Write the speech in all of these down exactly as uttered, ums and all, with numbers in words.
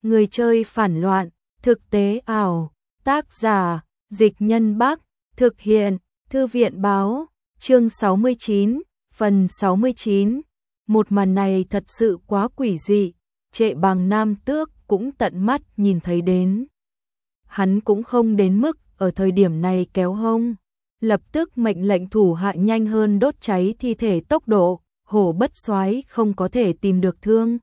Người chơi phản loạn, thực tế ảo, tác giả, Dịch Nhân Bắc, thực hiện, Thư viện báo, chương sáu mươi chín, phần sáu mươi chín. Một màn này thật sự quá quỷ dị, Trệ Bàng Nam Tước cũng tận mắt nhìn thấy đến. Hắn cũng không đến mức ở thời điểm này kéo hông, lập tức mệnh lệnh thủ hạ nhanh hơn đốt cháy thi thể tốc độ, Hổ Bất Soái không có thể tìm được thương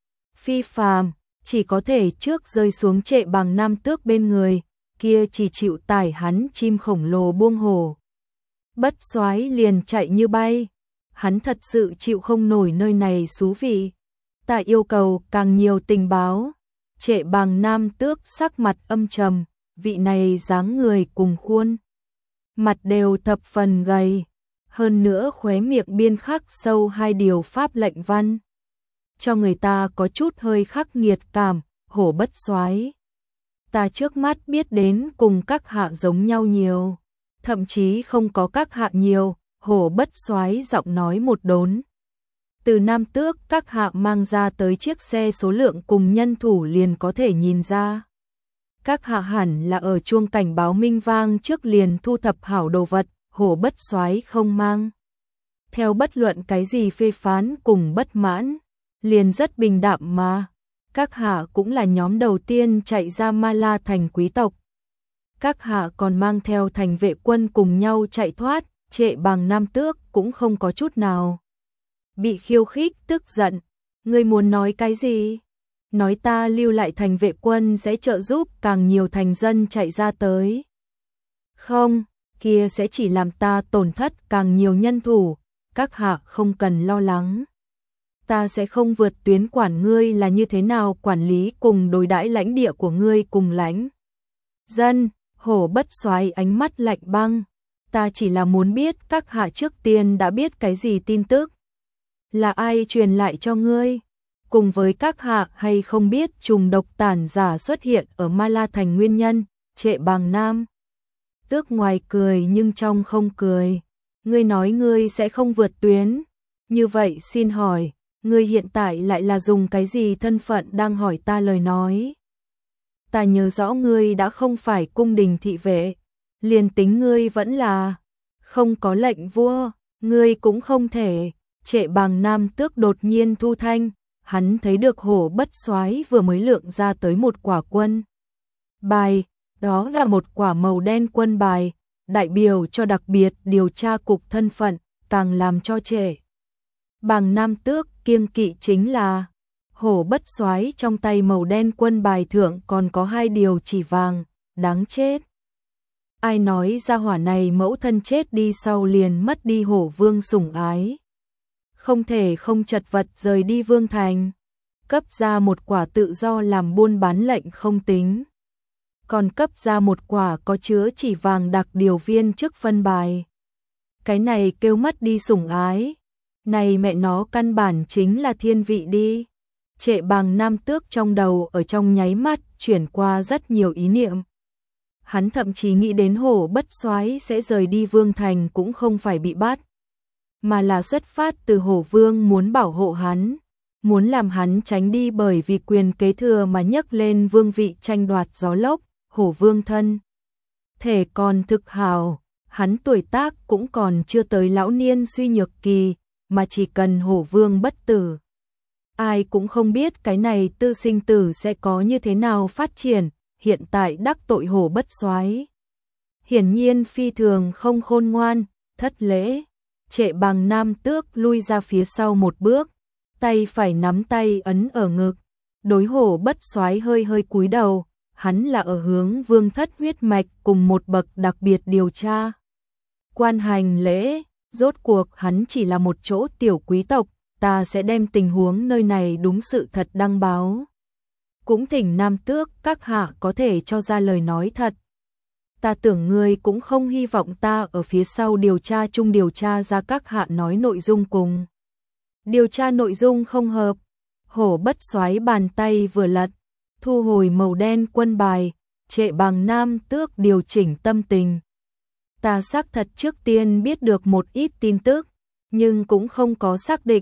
phi phàm, chỉ có thể trước rơi xuống Trệ Bàng Nam Tước bên người, kia chỉ chịu tải hắn chim khổng lồ buông hổ. Bất Soái liền chạy như bay, hắn thật sự chịu không nổi nơi này xú vị. Ta yêu cầu càng nhiều tình báo. Trệ Bàng Nam Tước sắc mặt âm trầm, vị này dáng người cùng khuôn mặt đều thập phần gầy, hơn nữa khóe miệng biên khắc sâu hai điều pháp lệnh văn, cho người ta có chút hơi khắc nghiệt cảm. Hổ Bất Soái, ta trước mắt biết đến cùng các hạ giống nhau nhiều, thậm chí không có các hạ nhiều. Hổ Bất Soái giọng nói một đốn. Từ Nam Tước các hạ mang ra tới chiếc xe số lượng cùng nhân thủ liền có thể nhìn ra. Các hạ hẳn là ở chuông cảnh báo minh vang trước liền thu thập hảo đồ vật. Hổ Bất Soái không mang theo bất luận cái gì phê phán cùng bất mãn, liền rất bình đạm mà. Các hạ cũng là nhóm đầu tiên chạy ra Ma La thành quý tộc. Các hạ còn mang theo thành vệ quân cùng nhau chạy thoát. Trệ Bàng Nam Tước cũng không có chút nào bị khiêu khích tức giận. Ngươi muốn nói cái gì? Nói ta lưu lại thành vệ quân sẽ trợ giúp càng nhiều thành dân chạy ra tới. Không, kia sẽ chỉ làm ta tổn thất càng nhiều nhân thủ. Các hạ không cần lo lắng. Ta sẽ không vượt tuyến quản ngươi là như thế nào quản lý cùng đối đãi lãnh địa của ngươi cùng lãnh dân. Hổ Bất Soái ánh mắt lạnh băng. Ta chỉ là muốn biết các hạ trước tiên đã biết cái gì tin tức. Là ai truyền lại cho ngươi? Cùng với các hạ hay không biết trùng độc tản giả xuất hiện ở Ma La thành nguyên nhân? Trệ Bàng Nam Tước ngoài cười nhưng trong không cười. Ngươi nói ngươi sẽ không vượt tuyến. Như vậy xin hỏi, ngươi hiện tại lại là dùng cái gì thân phận đang hỏi ta lời nói? Ta nhớ rõ ngươi đã không phải cung đình thị vệ. Liền tính ngươi vẫn là không có lệnh vua, ngươi cũng không thể. Trệ Bàng Nam Tước đột nhiên thu thanh, hắn thấy được Hổ Bất Soái vừa mới lượng ra tới một quả quân bài, đó là một quả màu đen quân bài, đại biểu cho đặc biệt điều tra cục thân phận, càng làm cho Trệ Bàng Nam Tước kiêng kỵ chính là Hổ Bất Soái trong tay màu đen quân bài thượng còn có hai điều chỉ vàng, đáng chết. Ai nói ra hỏa này mẫu thân chết đi sau liền mất đi hổ vương sủng ái. Không thể không chật vật rời đi vương thành. Cấp ra một quả tự do làm buôn bán lệnh không tính. Còn cấp ra một quả có chứa chỉ vàng đặc điều viên chức phân bài. Cái này kêu mất đi sủng ái. Này mẹ nó căn bản chính là thiên vị đi. Trệ Bàng Nam Tước trong đầu ở trong nháy mắt chuyển qua rất nhiều ý niệm. Hắn thậm chí nghĩ đến Hổ Bất Soái sẽ rời đi vương thành cũng không phải bị bắt, mà là xuất phát từ Hổ Vương muốn bảo hộ hắn, muốn làm hắn tránh đi bởi vì quyền kế thừa mà nhấc lên vương vị tranh đoạt gió lốc. Hổ Vương thân thể còn thực hào, hắn tuổi tác cũng còn chưa tới lão niên suy nhược kỳ, mà chỉ cần Hổ Vương bất tử, ai cũng không biết cái này tư sinh tử sẽ có như thế nào phát triển. Hiện tại đắc tội Hổ Bất Soái, hiển nhiên phi thường không khôn ngoan, thất lễ. Trệ Bàng Nam Tước lui ra phía sau một bước, tay phải nắm tay ấn ở ngực, đối Hổ Bất Soái hơi hơi cúi đầu. Hắn là ở hướng vương thất huyết mạch cùng một bậc đặc biệt điều tra quan hành lễ. Rốt cuộc hắn chỉ là một chỗ tiểu quý tộc, ta sẽ đem tình huống nơi này đúng sự thật đăng báo. Cũng thỉnh Nam Tước các hạ có thể cho ra lời nói thật. Ta tưởng ngươi cũng không hy vọng ta ở phía sau điều tra chung điều tra ra các hạ nói nội dung cùng điều tra nội dung không hợp. Hổ Bất Soái bàn tay vừa lật, thu hồi màu đen quân bài. Trệ Bàng Nam Tước điều chỉnh tâm tình. Ta xác thật trước tiên biết được một ít tin tức, nhưng cũng không có xác định.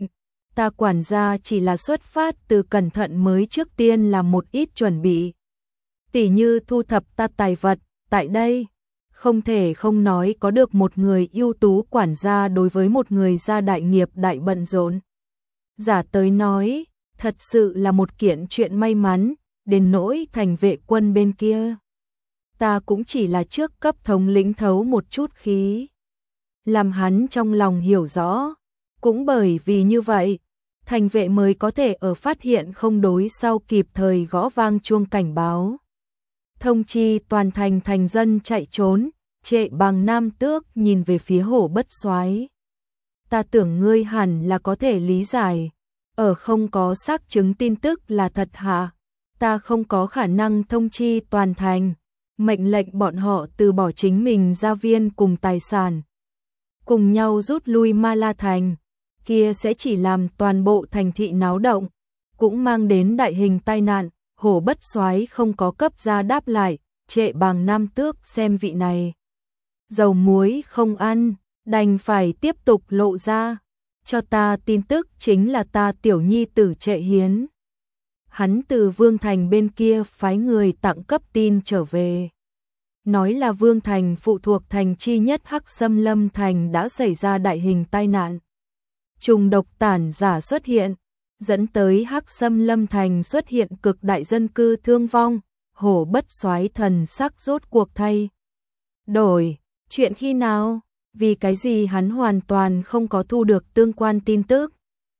ta quản gia chỉ là xuất phát từ cẩn thận mới trước tiên làm một ít chuẩn bị. Tỉ như thu thập ta tài vật, tại đây, không thể không nói có được một người ưu tú quản gia đối với một người gia đại nghiệp đại bận rộn. Giả tới nói, thật sự là một kiện chuyện may mắn, đến nỗi thành vệ quân bên kia. Ta cũng chỉ là trước cấp thống lĩnh thấu một chút khí. Làm hắn trong lòng hiểu rõ, cũng bởi vì như vậy, thành vệ mới có thể ở phát hiện không đối sau kịp thời gõ vang chuông cảnh báo. Thông chi toàn thành thành dân chạy trốn, Trệ Bằng Nam Tước nhìn về phía Hổ Bất Soái. Ta tưởng ngươi hẳn là có thể lý giải, ở không có xác chứng tin tức là thật hả? Ta không có khả năng thông chi toàn thành, mệnh lệnh bọn họ từ bỏ chính mình gia viên cùng tài sản, cùng nhau rút lui Ma La Thành, kia sẽ chỉ làm toàn bộ thành thị náo động, cũng mang đến đại hình tai nạn. Hổ Bất Soái không có cấp ra đáp lại, Trệ Bằng Nam Tước xem vị này dầu muối không ăn, đành phải tiếp tục lộ ra, cho ta tin tức chính là ta tiểu nhi tử Trệ Hiến. Hắn từ Vương Thành bên kia phái người tặng cấp tin trở về, nói là Vương Thành phụ thuộc thành chi nhất Hắc Xâm Lâm Thành đã xảy ra đại hình tai nạn. Trùng độc tản giả xuất hiện, dẫn tới Hắc Xâm Lâm Thành xuất hiện cực đại dân cư thương vong. Hổ Bất Soái thần sắc rốt cuộc thay đổi, chuyện khi nào, vì cái gì hắn hoàn toàn không có thu được tương quan tin tức.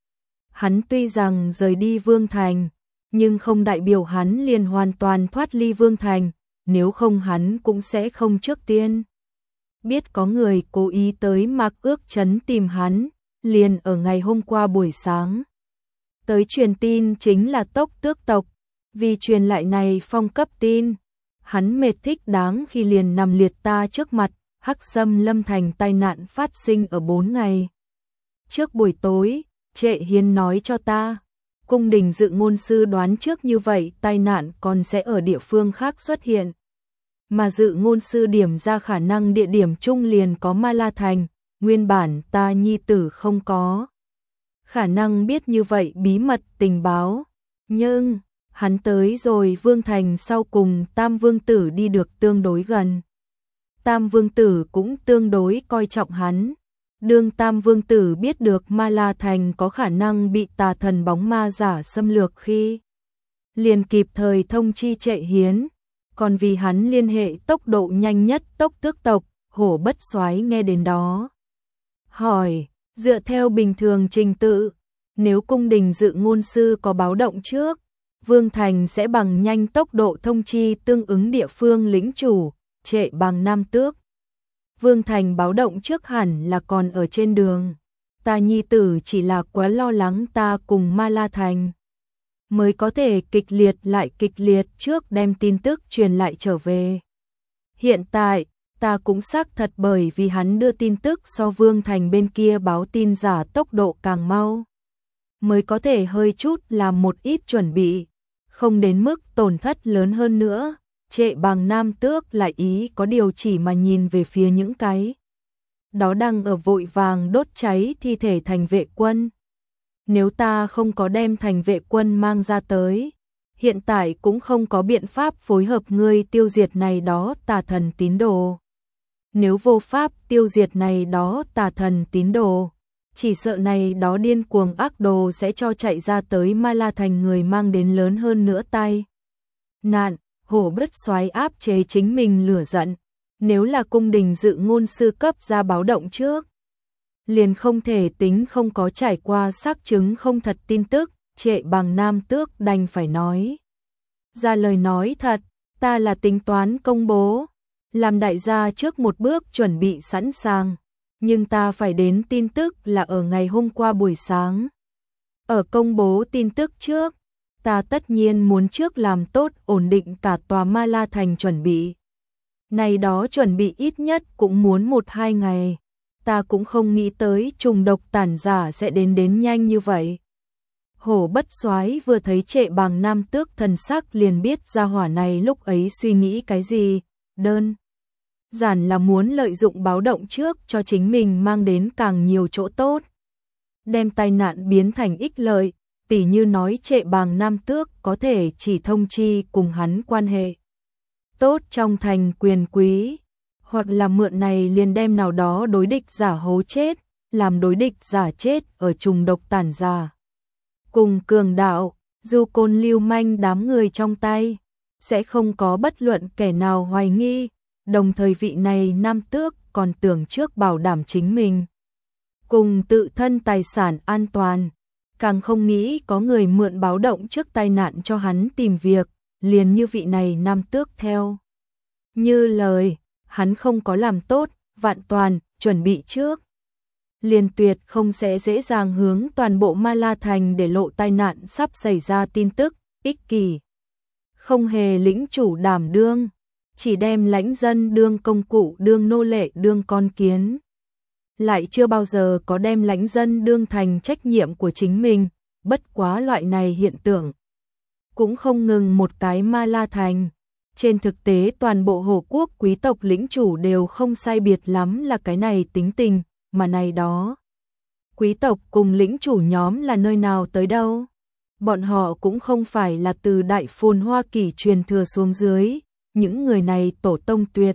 Hắn tuy rằng rời đi Vương Thành, nhưng không đại biểu hắn liền hoàn toàn thoát ly Vương Thành, nếu không hắn cũng sẽ không trước tiên biết có người cố ý tới Mạc Ước Trấn tìm hắn, liền ở ngày hôm qua buổi sáng. Tới truyền tin chính là Tốc Tước tộc, vì truyền lại này phong cấp tin, hắn mệt thích đáng khi liền nằm liệt ta trước mặt. Hắc Xâm Lâm Thành tai nạn phát sinh ở bốn ngày trước buổi tối, Trệ Hiến nói cho ta, cung đình dự ngôn sư đoán trước như vậy tai nạn còn sẽ ở địa phương khác xuất hiện, mà dự ngôn sư điểm ra khả năng địa điểm chung liền có Ma La Thành, nguyên bản ta nhi tử không có khả năng biết như vậy bí mật tình báo, nhưng hắn tới rồi Vương Thành sau cùng Tam Vương Tử đi được tương đối gần. Tam Vương Tử cũng tương đối coi trọng hắn. Đương Tam Vương Tử biết được Ma La Thành có khả năng bị tà thần bóng ma giả xâm lược khi, liền kịp thời thông chi Trệ Hiến, còn vì hắn liên hệ tốc độ nhanh nhất Tốc Tước tộc. Hổ Bất Soái nghe đến đó, hỏi, dựa theo bình thường trình tự, nếu cung đình dự ngôn sư có báo động trước, Vương Thành sẽ bằng nhanh tốc độ thông chi tương ứng địa phương lĩnh chủ. Trệ Bằng Nam Tước, Vương Thành báo động trước hẳn là còn ở trên đường, ta nhi tử chỉ là quá lo lắng ta cùng Ma La Thành, mới có thể kịch liệt lại kịch liệt trước đem tin tức truyền lại trở về. Hiện tại, ta cũng xác thật bởi vì hắn đưa tin tức so Vương Thành bên kia báo tin giả tốc độ càng mau, mới có thể hơi chút làm một ít chuẩn bị, không đến mức tổn thất lớn hơn nữa. Trệ Bằng Nam Tước lại ý có điều chỉ mà nhìn về phía những cái đó đang ở vội vàng đốt cháy thi thể thành vệ quân. Nếu ta không có đem thành vệ quân mang ra tới, hiện tại cũng không có biện pháp phối hợp ngươi tiêu diệt này đó tà thần tín đồ. Nếu vô pháp tiêu diệt này đó tà thần tín đồ, chỉ sợ này đó điên cuồng ác đồ sẽ cho chạy ra tới Ma La Thành người mang đến lớn hơn nữa tai nạn. Hổ Bất Soái áp chế chính mình lửa giận, nếu là cung đình dự ngôn sư cấp ra báo động trước, liền không thể tính không có trải qua xác chứng không thật tin tức. Trệ Bằng Nam Tước đành phải nói ra lời nói thật, ta là tính toán công bố, làm đại gia trước một bước chuẩn bị sẵn sàng, nhưng ta phải đến tin tức là ở ngày hôm qua buổi sáng. Ở công bố tin tức trước, ta tất nhiên muốn trước làm tốt ổn định cả tòa Ma La Thành chuẩn bị. Này đó chuẩn bị ít nhất cũng muốn một hai ngày. Ta cũng không nghĩ tới trùng độc tản giả sẽ đến đến nhanh như vậy. Hổ Bất Soái vừa thấy Trệ Bằng Nam Tước thần sắc liền biết gia hỏa này lúc ấy suy nghĩ cái gì, đơn giản là muốn lợi dụng báo động trước cho chính mình mang đến càng nhiều chỗ tốt. đem tai nạn biến thành ích lợi, tỉ như nói Trệ Bàng Nam Tước có thể chỉ thông chi cùng hắn quan hệ tốt trong thành quyền quý, hoặc là mượn này liền đem nào đó đối địch giả hố chết, làm đối địch giả chết ở trùng độc tàn giả. Cùng cường đạo, du côn lưu manh đám người trong tay, sẽ không có bất luận kẻ nào hoài nghi, đồng thời vị này Nam Tước còn tưởng trước bảo đảm chính mình. Cùng tự thân tài sản an toàn, càng không nghĩ có người mượn báo động trước tai nạn cho hắn tìm việc, liền như vị này Nam Tước theo. Như lời, hắn không có làm tốt, vạn toàn, chuẩn bị trước. Liền tuyệt không sẽ dễ dàng hướng toàn bộ Ma La Thành để lộ tai nạn sắp xảy ra tin tức, ích kỷ. Không hề lĩnh chủ đảm đương, chỉ đem lãnh dân đương công cụ đương nô lệ đương con kiến. Lại chưa bao giờ có đem lãnh dân đương thành trách nhiệm của chính mình, bất quá loại này hiện tượng. Cũng không ngừng một cái Ma La Thành. Trên thực tế toàn bộ Hồ Quốc quý tộc lĩnh chủ đều không sai biệt lắm là cái này tính tình, mà này đó. Quý tộc cùng lĩnh chủ nhóm là nơi nào tới đâu? Bọn họ cũng không phải là từ đại phồn Hoa Kỳ truyền thừa xuống dưới, những người này tổ tông tuyệt.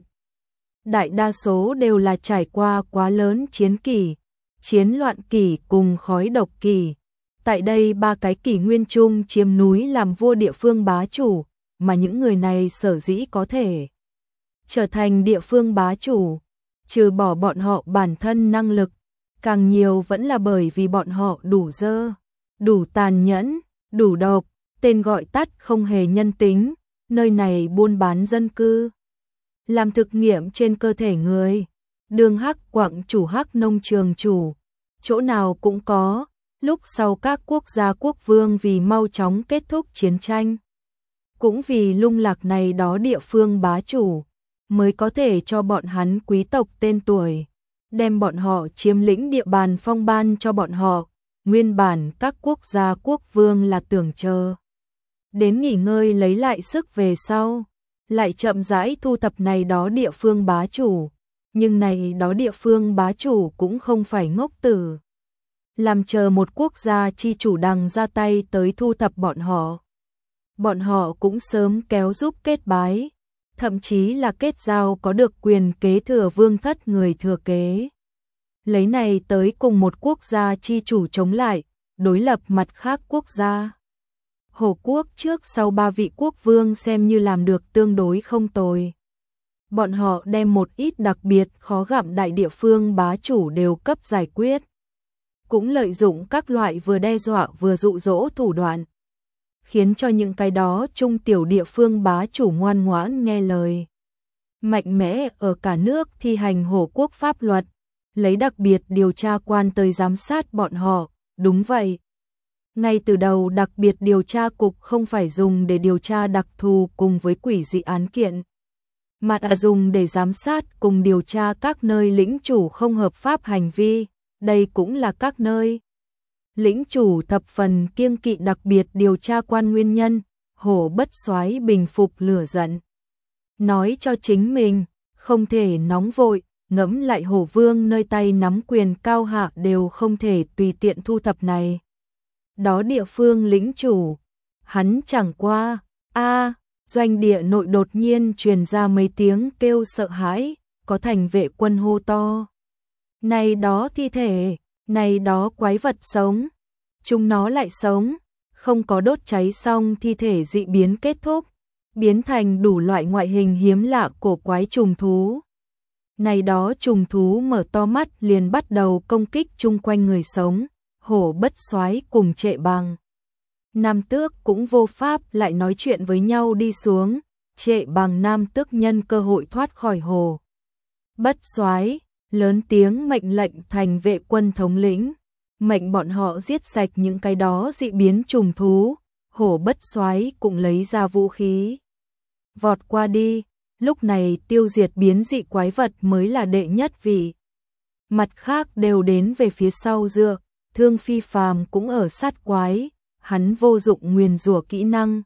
Đại đa số đều là trải qua quá lớn chiến kỷ, chiến loạn kỷ cùng khói độc kỷ. Tại đây ba cái kỷ nguyên chung chiếm núi làm vua địa phương bá chủ, mà những người này sở dĩ có thể trở thành địa phương bá chủ, trừ bỏ bọn họ bản thân năng lực, càng nhiều vẫn là bởi vì bọn họ đủ dơ, đủ tàn nhẫn, đủ độc, tên gọi tắt không hề nhân tính, nơi này buôn bán dân cư. Làm thực nghiệm trên cơ thể người, đường hắc quặng chủ hắc nông trường chủ, chỗ nào cũng có, lúc sau các quốc gia quốc vương vì mau chóng kết thúc chiến tranh. Cũng vì lung lạc này đó địa phương bá chủ, mới có thể cho bọn hắn quý tộc tên tuổi, đem bọn họ chiếm lĩnh địa bàn phong ban cho bọn họ, nguyên bản các quốc gia quốc vương là tưởng chờ. Đến nghỉ ngơi lấy lại sức về sau, lại chậm rãi thu thập này đó địa phương bá chủ, nhưng này đó địa phương bá chủ cũng không phải ngốc tử. Làm chờ một quốc gia chi chủ đằng ra tay tới thu thập bọn họ. Bọn họ cũng sớm kéo giúp kết bái, thậm chí là kết giao có được quyền kế thừa vương thất người thừa kế. Lấy này tới cùng một quốc gia chi chủ chống lại, đối lập mặt khác quốc gia. Hồ Quốc trước sau ba vị quốc vương xem như làm được tương đối không tồi. Bọn họ đem một ít đặc biệt khó gặm đại địa phương bá chủ đều cấp giải quyết. Cũng lợi dụng các loại vừa đe dọa vừa dụ dỗ thủ đoạn, khiến cho những cái đó trung tiểu địa phương bá chủ ngoan ngoãn nghe lời. Mạnh mẽ ở cả nước thi hành Hồ Quốc pháp luật, lấy đặc biệt điều tra quan tới giám sát bọn họ, đúng vậy. Ngay từ đầu đặc biệt điều tra cục không phải dùng để điều tra đặc thù cùng với quỷ dị án kiện, mà là dùng để giám sát cùng điều tra các nơi lĩnh chủ không hợp pháp hành vi, đây cũng là các nơi. Lĩnh chủ thập phần kiêng kỵ đặc biệt điều tra quan nguyên nhân, Hổ Bất Soái bình phục lửa giận. Nói cho chính mình, không thể nóng vội, ngẫm lại Hổ Vương nơi tay nắm quyền cao hạ đều không thể tùy tiện thu thập này. Đó địa phương lĩnh chủ, hắn chẳng qua, a doanh địa nội đột nhiên truyền ra mấy tiếng kêu sợ hãi, có thành vệ quân hô to. Này đó thi thể, này đó quái vật sống, chúng nó lại sống, không có đốt cháy xong thi thể dị biến kết thúc, biến thành đủ loại ngoại hình hiếm lạ cổ quái trùng thú. Này đó trùng thú mở to mắt liền bắt đầu công kích chung quanh người sống, Hổ Bất Soái cùng Trệ Bàng Nam Tước cũng vô pháp lại nói chuyện với nhau đi xuống, Trệ Bàng Nam Tước nhân cơ hội thoát khỏi Hồ Bất Soái, lớn tiếng mệnh lệnh thành vệ quân thống lĩnh, mệnh bọn họ giết sạch những cái đó dị biến trùng thú. Hổ Bất Soái cũng lấy ra vũ khí, vọt qua đi, lúc này tiêu diệt biến dị quái vật mới là đệ nhất vị. Mặt khác đều đến về phía sau dựa, Thương Phi Phàm cũng ở sát quái, hắn vô dụng nguyền rủa kỹ năng,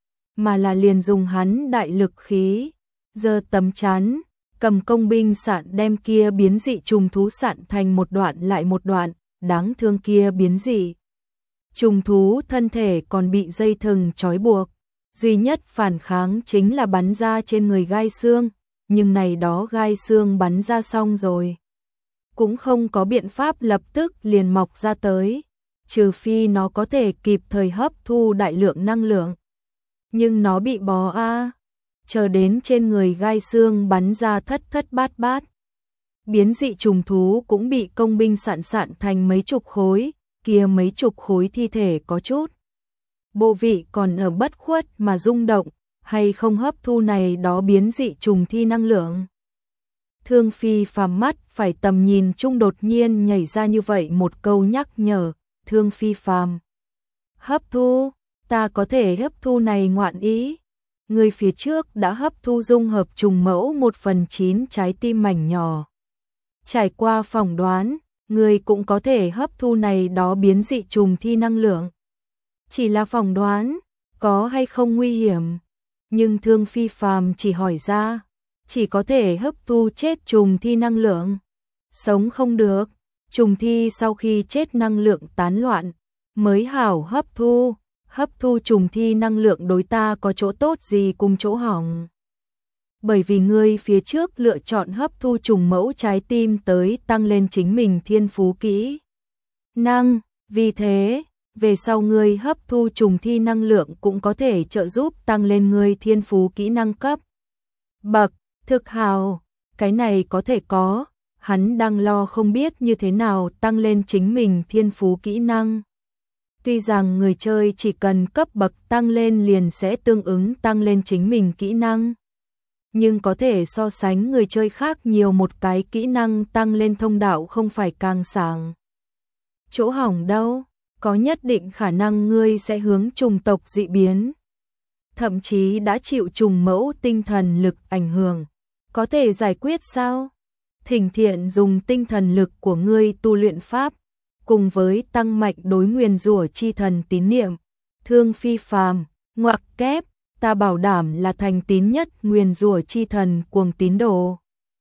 mà là liền dùng hắn đại lực khí, giơ tấm chắn, cầm công binh sạn đem kia biến dị trùng thú sạn thành một đoạn lại một đoạn, đáng thương kia biến dị. Trùng thú thân thể còn bị dây thừng trói buộc, duy nhất phản kháng chính là bắn ra trên người gai xương, nhưng này đó gai xương bắn ra xong rồi, cũng không có biện pháp lập tức liền mọc ra tới, trừ phi nó có thể kịp thời hấp thu đại lượng năng lượng. Nhưng nó bị bó a, chờ đến trên người gai xương bắn ra thất thất bát bát. Biến dị trùng thú cũng bị công binh sạn sạn thành mấy chục khối, kia mấy chục khối thi thể có chút bộ vị còn ở bất khuất mà rung động, hay không hấp thu này đó biến dị trùng thi năng lượng. Thương Phi Phàm mắt phải tầm nhìn chung đột nhiên nhảy ra như vậy một câu nhắc nhở, Thương Phi Phàm, hấp thu, ta có thể hấp thu này ngoạn ý. Người phía trước đã hấp thu dung hợp trùng mẫu một phần chín trái tim mảnh nhỏ. Trải qua phỏng đoán, người cũng có thể hấp thu này đó biến dị trùng thi năng lượng. Chỉ là phỏng đoán, có hay không nguy hiểm. Nhưng Thương Phi Phàm chỉ hỏi ra, chỉ có thể hấp thu chết trùng thi năng lượng. Sống không được, trùng thi sau khi chết năng lượng tán loạn, mới hảo hấp thu. Hấp thu trùng thi năng lượng đối ta có chỗ tốt gì cùng chỗ hỏng. Bởi vì ngươi phía trước lựa chọn hấp thu trùng mẫu trái tim tới tăng lên chính mình thiên phú kỹ năng, vì thế, về sau ngươi hấp thu trùng thi năng lượng cũng có thể trợ giúp tăng lên ngươi thiên phú kỹ năng cấp. Bậc, thực hào, cái này có thể có, hắn đang lo không biết như thế nào tăng lên chính mình thiên phú kỹ năng. Tuy rằng người chơi chỉ cần cấp bậc tăng lên liền sẽ tương ứng tăng lên chính mình kỹ năng, nhưng có thể so sánh người chơi khác nhiều một cái kỹ năng tăng lên thông đạo không phải càng sảng. Chỗ hỏng đâu, có nhất định khả năng ngươi sẽ hướng trùng tộc dị biến, thậm chí đã chịu trùng mẫu tinh thần lực ảnh hưởng, có thể giải quyết sao? Thỉnh Thiện dùng tinh thần lực của ngươi tu luyện pháp, cùng với tăng mạnh đối nguyền rủa chi thần tín niệm. Thương Phi Phàm, ngoặc kép, ta bảo đảm là thành tín nhất nguyền rủa chi thần cuồng tín đồ.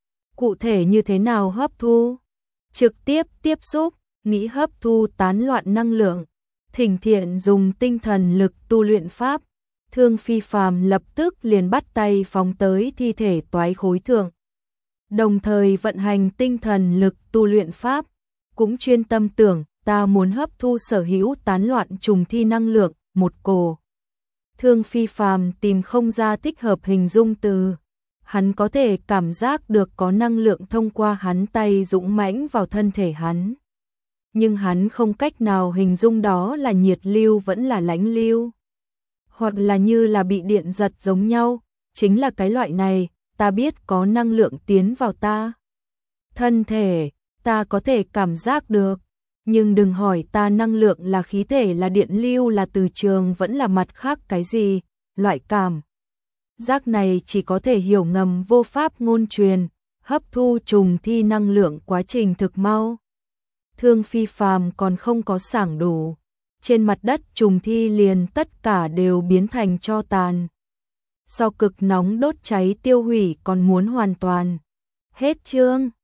Cụ thể như thế nào hấp thu? Trực tiếp tiếp xúc, nghĩ hấp thu tán loạn năng lượng. Thỉnh Thiện dùng tinh thần lực tu luyện pháp. Thương Phi Phàm lập tức liền bắt tay phóng tới thi thể toái khối thượng. Đồng thời vận hành tinh thần lực tu luyện pháp, cũng chuyên tâm tưởng, ta muốn hấp thu sở hữu tán loạn trùng thi năng lượng, một cổ. Thương Phi Phàm tìm không ra thích hợp hình dung từ. Hắn có thể cảm giác được có năng lượng thông qua hắn tay dũng mãnh vào thân thể hắn. Nhưng hắn không cách nào hình dung đó là nhiệt lưu vẫn là lãnh lưu. Hoặc là như là bị điện giật giống nhau, chính là cái loại này, ta biết có năng lượng tiến vào ta. Thân thể, ta có thể cảm giác được, nhưng đừng hỏi ta năng lượng là khí thể là điện lưu là từ trường vẫn là mặt khác cái gì, loại cảm. Giác này chỉ có thể hiểu ngầm vô pháp ngôn truyền, hấp thu trùng thi năng lượng quá trình thực mau. Thương Phi Phàm còn không có sảng đủ, trên mặt đất trùng thi liền tất cả đều biến thành tro tàn. So cực nóng đốt cháy tiêu hủy còn muốn hoàn toàn. Hết chương.